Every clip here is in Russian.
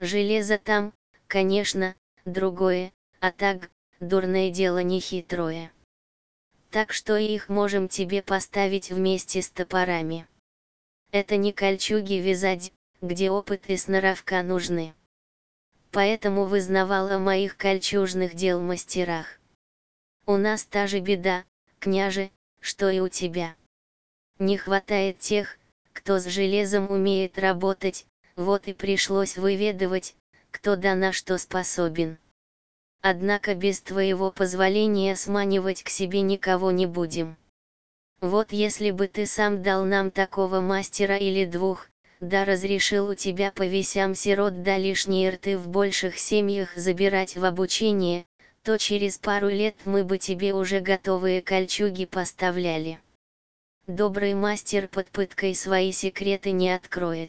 Железо там, конечно, другое, а так, дурное дело нехитрое. Так что их можем тебе поставить вместе с топорами. Это не кольчуги вязать, где опыт и сноровка нужны. Поэтому вызнавал о моих кольчужных дел мастерах. У нас та же беда, княже, что и у тебя. Не хватает тех, кто с железом умеет работать, вот и пришлось выведывать, кто да на что способен. Однако без твоего позволения сманивать к себе никого не будем. Вот если бы ты сам дал нам такого мастера или двух, да разрешил у тебя по весям сирот да лишние рты в больших семьях забирать в обучение, то через пару лет мы бы тебе уже готовые кольчуги поставляли. Добрый мастер под пыткой свои секреты не откроет.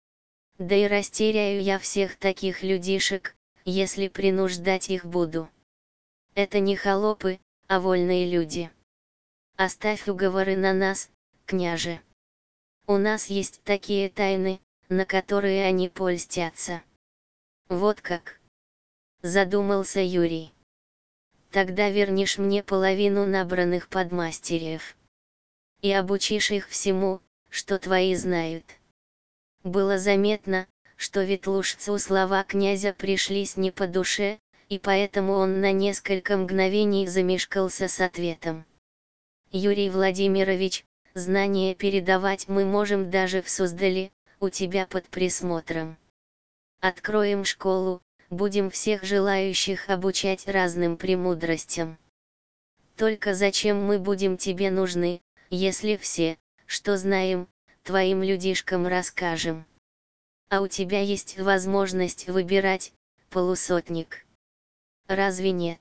Да и растеряю я всех таких людишек, если принуждать их буду. Это не холопы, а вольные люди. Оставь уговоры на нас, княже. У нас есть такие тайны, на которые они польстятся. Вот как. Задумался Юрий. Тогда вернешь мне половину набранных подмастерьев. И обучишь их всему, что твои знают. Было заметно, что ветлужцу слова князя пришлись не по душе, и поэтому он на несколько мгновений замешкался с ответом. Юрий Владимирович, знания передавать мы можем даже в Суздале, у тебя под присмотром. Откроем школу, будем всех желающих обучать разным премудростям. Только зачем мы будем тебе нужны, если все, что знаем, твоим людишкам расскажем? А у тебя есть возможность выбирать, полусотник. Разве нет?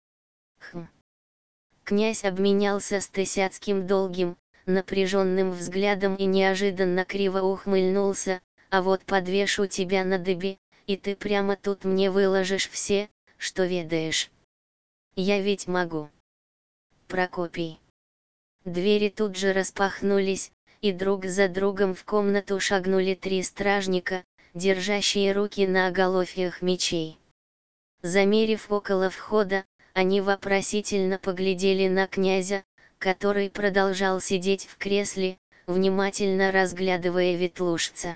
Князь обменялся с Тысяцким долгим, напряженным взглядом и неожиданно криво ухмыльнулся, а вот подвешу тебя на дыбе, и ты прямо тут мне выложишь все, что ведаешь. Я ведь могу. Прокопий. Двери тут же распахнулись, и друг за другом в комнату шагнули 3 стражника, держащие руки на оголовьях мечей. Замерив около входа, они вопросительно поглядели на князя, который продолжал сидеть в кресле, внимательно разглядывая ветлужца.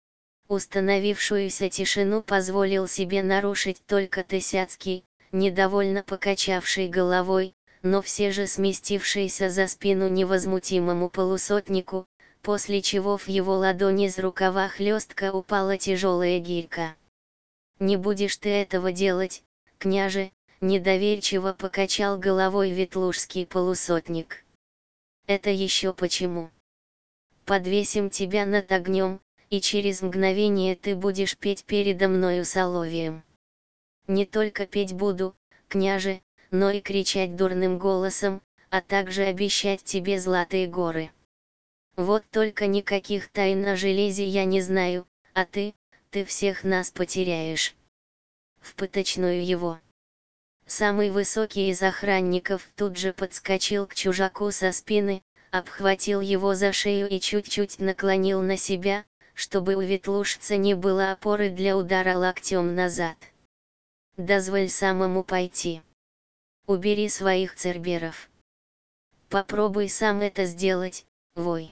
Установившуюся тишину позволил себе нарушить только Тысяцкий, недовольно покачавший головой, но все же сместившийся за спину невозмутимому полусотнику, после чего в его ладони из рукава хлестка упала тяжелая гирька. «Не будешь ты этого делать, княже», — недоверчиво покачал головой ветлужский полусотник. «Это еще почему? Подвесим тебя над огнем, и через мгновение ты будешь петь передо мною соловьем. Не только петь буду, княже, но и кричать дурным голосом, а также обещать тебе золотые горы. Вот только никаких тайн о железе я не знаю, а ты всех нас потеряешь. В пыточную его». Самый высокий из охранников тут же подскочил к чужаку со спины, обхватил его за шею и чуть-чуть наклонил на себя, чтобы у ветлужца не было опоры для удара локтем назад. «Дозволь самому пойти. Убери своих церберов. Попробуй сам это сделать, вой».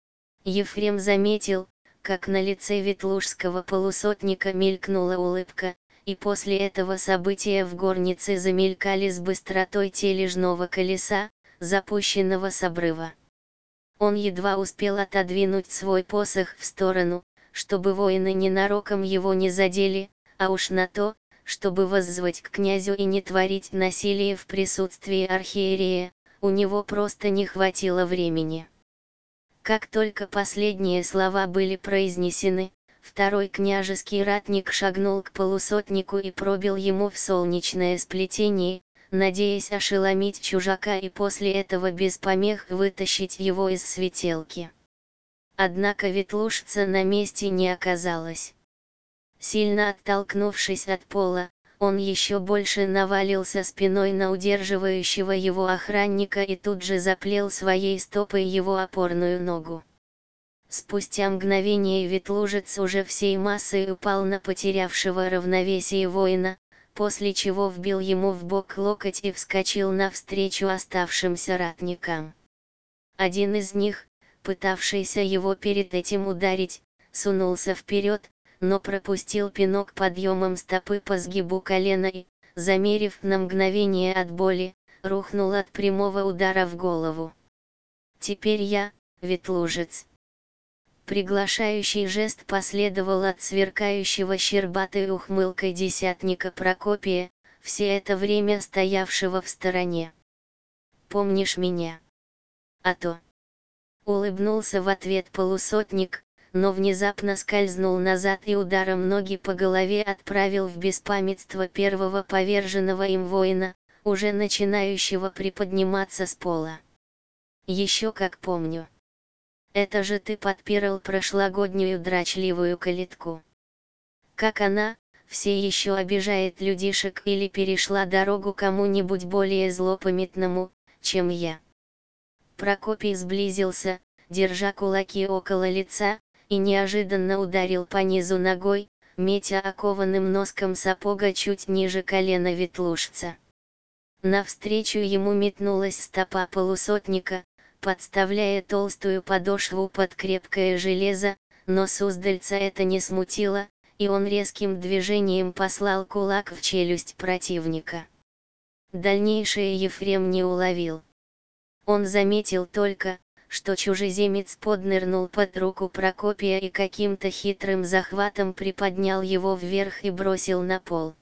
Ефрем заметил, как на лице ветлужского полусотника мелькнула улыбка, и после этого события в горнице замелькали с быстротой тележного колеса, запущенного с обрыва. Он едва успел отодвинуть свой посох в сторону, чтобы воины ненароком его не задели, а уж на то, чтобы воззвать к князю и не творить насилие в присутствии архиерея, у него просто не хватило времени. Как только последние слова были произнесены, второй княжеский ратник шагнул к полусотнику и пробил ему в солнечное сплетение, надеясь ошеломить чужака и после этого без помех вытащить его из светелки. Однако ветлужца на месте не оказалось. Сильно оттолкнувшись от пола, он еще больше навалился спиной на удерживающего его охранника и тут же заплел своей стопой его опорную ногу. Спустя мгновение Ветлужец уже всей массой упал на потерявшего равновесие воина, после чего вбил ему в бок локоть и вскочил навстречу оставшимся ратникам. Один из них, пытавшийся его перед этим ударить, сунулся вперед, но пропустил пинок подъемом стопы по сгибу колена и, замерев на мгновение от боли, рухнул от прямого удара в голову. «Теперь я, Ветлужец». Приглашающий жест последовал от сверкающего щербатой ухмылкой десятника Прокопия, все это время стоявшего в стороне. «Помнишь меня?» «А то». Улыбнулся в ответ полусотник, но внезапно скользнул назад и ударом ноги по голове отправил в беспамятство первого поверженного им воина, уже начинающего приподниматься с пола. «Еще как помню. Это же ты подпирал прошлогоднюю дрочливую калитку. Как она, все еще обижает людишек или перешла дорогу кому-нибудь более злопамятному, чем я?» Прокопий сблизился, держа кулаки около лица, и неожиданно ударил по низу ногой, метя окованным носком сапога чуть ниже колена Ветлужца. Навстречу ему метнулась стопа полусотника, подставляя толстую подошву под крепкое железо, но Суздальца это не смутило, и он резким движением послал кулак в челюсть противника. Дальнейшее Ефрем не уловил. Он заметил только, что чужеземец поднырнул под руку Прокопия и каким-то хитрым захватом приподнял его вверх и бросил на пол.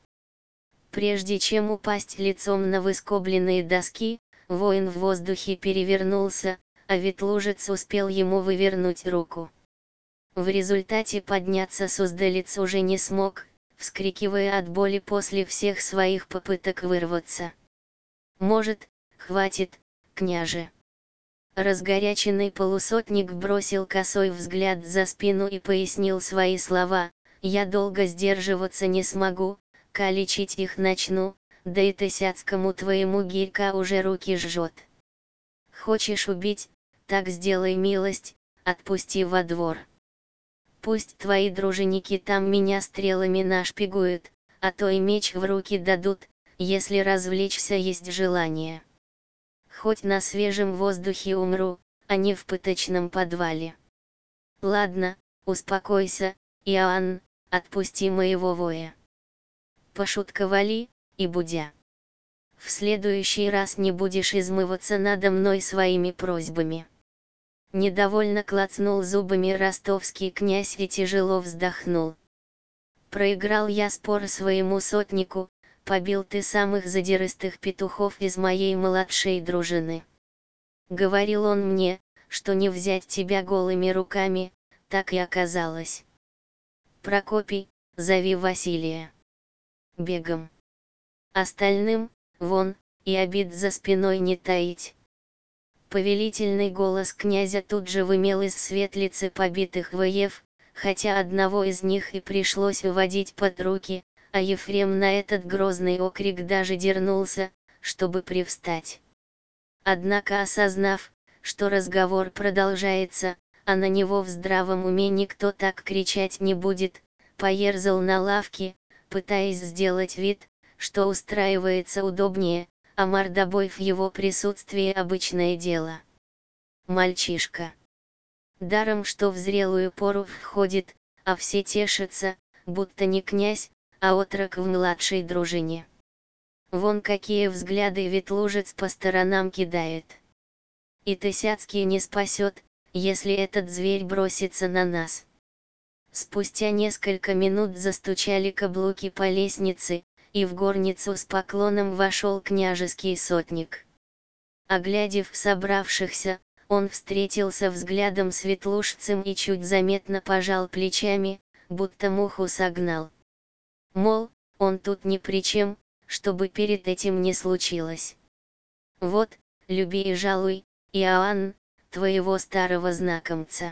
Прежде чем упасть лицом на выскобленные доски, воин в воздухе перевернулся, а Ветлужец успел ему вывернуть руку. В результате подняться Суздалец уже не смог, вскрикивая от боли после всех своих попыток вырваться. «Может, хватит, княже?» Разгоряченный полусотник бросил косой взгляд за спину и пояснил свои слова: «Я долго сдерживаться не смогу, калечить их начну, да и тысяцкому твоему гирька уже руки жжет. Хочешь убить, так сделай милость, отпусти во двор. Пусть твои дружинники там меня стрелами нашпигуют, а то и меч в руки дадут, если развлечься есть желание. Хоть на свежем воздухе умру, а не в пыточном подвале. Ладно, успокойся, Иоанн, отпусти моего воя. Пошутковали, и будя. В следующий раз не будешь измываться надо мной своими просьбами». Недовольно клацнул зубами ростовский князь и тяжело вздохнул. «Проиграл я спор своему сотнику, побил ты самых задиристых петухов из моей младшей дружины. Говорил он мне, что не взять тебя голыми руками, так и оказалось. Прокопий, зови Василия. Бегом. Остальным, вон, и обид за спиной не таить». Повелительный голос князя тут же вымел из светлицы побитых воев, хотя одного из них и пришлось уводить под руки, а Ефрем на этот грозный окрик даже дернулся, чтобы привстать. Однако осознав, что разговор продолжается, а на него в здравом уме никто так кричать не будет, поерзал на лавке, пытаясь сделать вид, что устраивается удобнее, а мордобой в его присутствии обычное дело. Мальчишка. Даром что в зрелую пору входит, а все тешатся, будто не князь, а отрок в младшей дружине. Вон какие взгляды Ветлужец по сторонам кидает. И Тысяцкий не спасет, если этот зверь бросится на нас. Спустя несколько минут застучали каблуки по лестнице, и в горницу с поклоном вошел княжеский сотник. Оглядев собравшихся, он встретился взглядом с Ветлужцем и чуть заметно пожал плечами, будто муху согнал. Мол, он тут ни при чем, чтобы перед этим не случилось. Вот, люби и жалуй, Иоанн, твоего старого знакомца.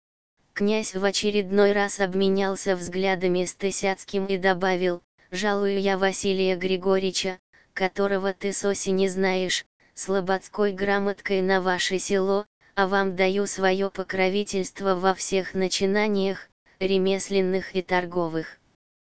Князь в очередной раз обменялся взглядами с Тысяцким и добавил: «Жалую я Василия Григорьевича, которого ты с осени знаешь, слободской грамоткой на ваше село, а вам даю свое покровительство во всех начинаниях, ремесленных и торговых.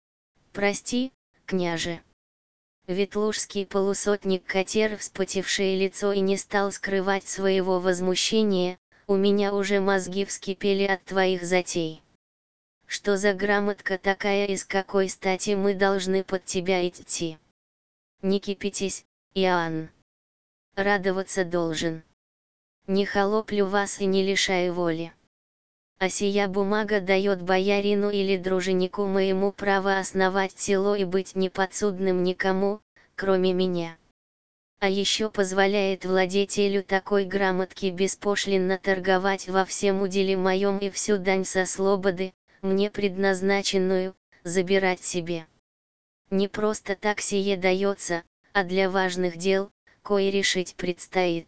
Прости, княже. Ветлужский полусотник котер вспотевшее лицо и не стал скрывать своего возмущения, у меня уже мозги вскипели от твоих затей. Что за грамотка такая и с какой стати мы должны под тебя идти? Не кипятись, Иоанн. Радоваться должен. Не холоплю вас и не лишаю воли. А сия бумага дает боярину или дружиннику моему право основать село и быть неподсудным никому, кроме меня. А еще позволяет владетелю такой грамотки беспошлинно торговать во всем уделе моем и всю дань со слободы, мне предназначенную, забирать себе. Не просто так сие дается, а для важных дел, кое решить предстоит.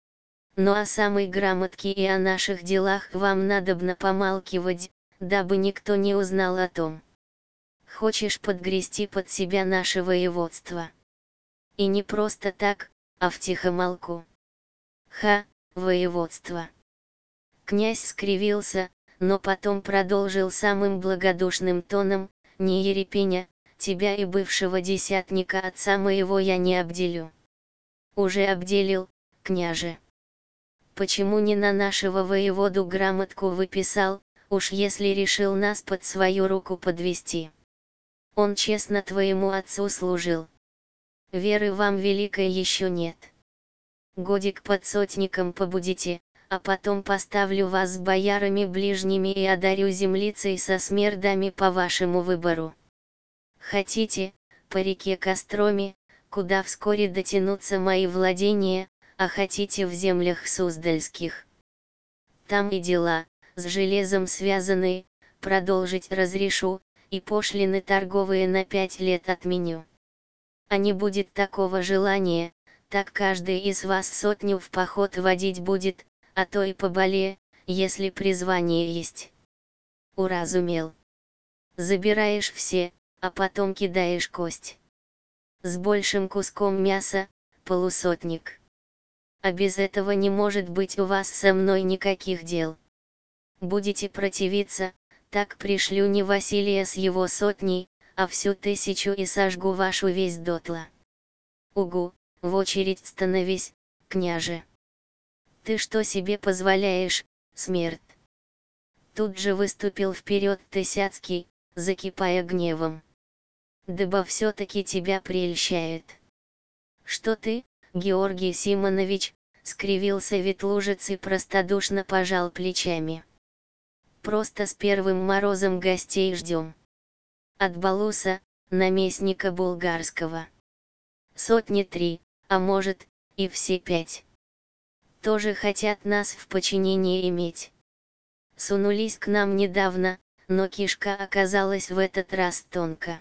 Ну о самой грамотке и о наших делах вам надобно помалкивать, дабы никто не узнал о том. Хочешь подгрести под себя наше воеводство? И не просто так, а втихомолку. Ха, воеводство. Князь скривился, но потом продолжил самым благодушным тоном: не ерепеня, тебя и бывшего десятника отца моего я не обделю. Уже обделил, княже. Почему не на нашего воеводу грамотку выписал, уж если решил нас под свою руку подвести? Он честно твоему отцу служил. Веры вам великой еще нет. Годик под сотником побудете, а потом поставлю вас с боярами ближними и одарю землицей со смердами по вашему выбору. Хотите, по реке Костроме, куда вскоре дотянутся мои владения, а хотите в землях Суздальских. Там и дела, с железом связанные, продолжить разрешу, и пошлины торговые на 5 лет отменю. А не будет такого желания, так каждый из вас сотню в поход водить будет, а то и поболее, если призвание есть. Уразумел. Забираешь все, а потом кидаешь кость. С большим куском мяса, полусотник. А без этого не может быть у вас со мной никаких дел. Будете противиться, так пришлю не Василия с его сотней, а всю 1000 и сожгу вашу весь дотла. Угу, в очередь становись, княже. Ты что себе позволяешь, смерть? Тут же выступил вперед Тысяцкий, закипая гневом. Дыба все-таки тебя прельщает. Что ты, Георгий Симонович, скривился Ветлужец и простодушно пожал плечами. Просто с первым морозом гостей ждем. От Балуса, наместника булгарского. 3, а может, и все 5. Тоже хотят нас в подчинении иметь. Сунулись к нам недавно, но кишка оказалась в этот раз тонко.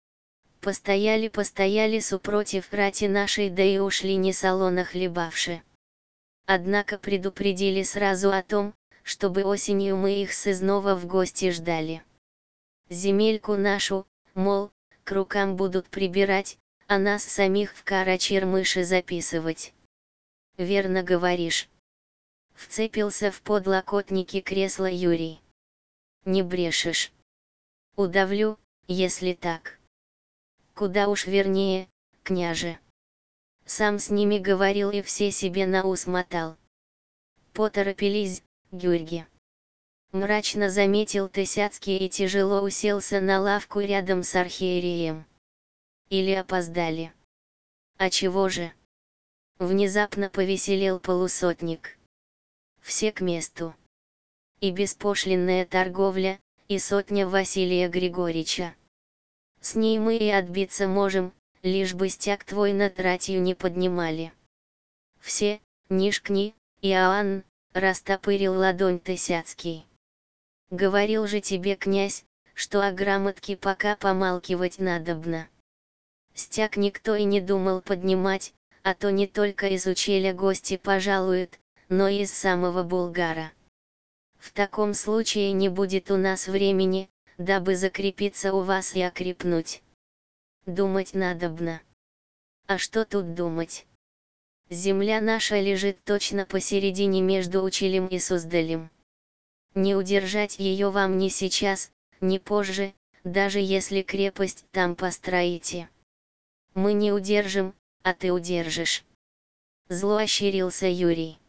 Постояли супротив рати нашей, да и ушли не солоно хлебавши. Однако предупредили сразу о том, чтобы осенью мы их сызнова в гости ждали. Земельку нашу, мол, к рукам будут прибирать, а нас самих в Карачермыши записывать. Верно говоришь. Вцепился в подлокотники кресла Юрий. Не брешешь. Удавлю, если так. Куда уж вернее, княже. Сам с ними говорил и все себе на ус мотал. Поторопились, Георгий. Мрачно заметил Тысяцкий и тяжело уселся на лавку рядом с архиереем. Или опоздали. А чего же? Внезапно повеселел полусотник. Все к месту. И беспошлинная торговля, и сотня Василия Григорьевича. С ней мы и отбиться можем, лишь бы стяг твой над ратью не поднимали. Все, нишкни, Иоанн, растопырил ладонь Тысяцкий. Говорил же тебе князь, что о грамотке пока помалкивать надобно. Стяг никто и не думал поднимать, а то не только из ущелья гости пожалуют, но и из самого Булгара. В таком случае не будет у нас времени, дабы закрепиться у вас и окрепнуть. Думать надобно. А что тут думать? Земля наша лежит точно посередине между Училем и Суздалем. Не удержать ее вам ни сейчас, ни позже, даже если крепость там построите. Мы не удержим, а ты удержишь. Зло ощерился Юрий.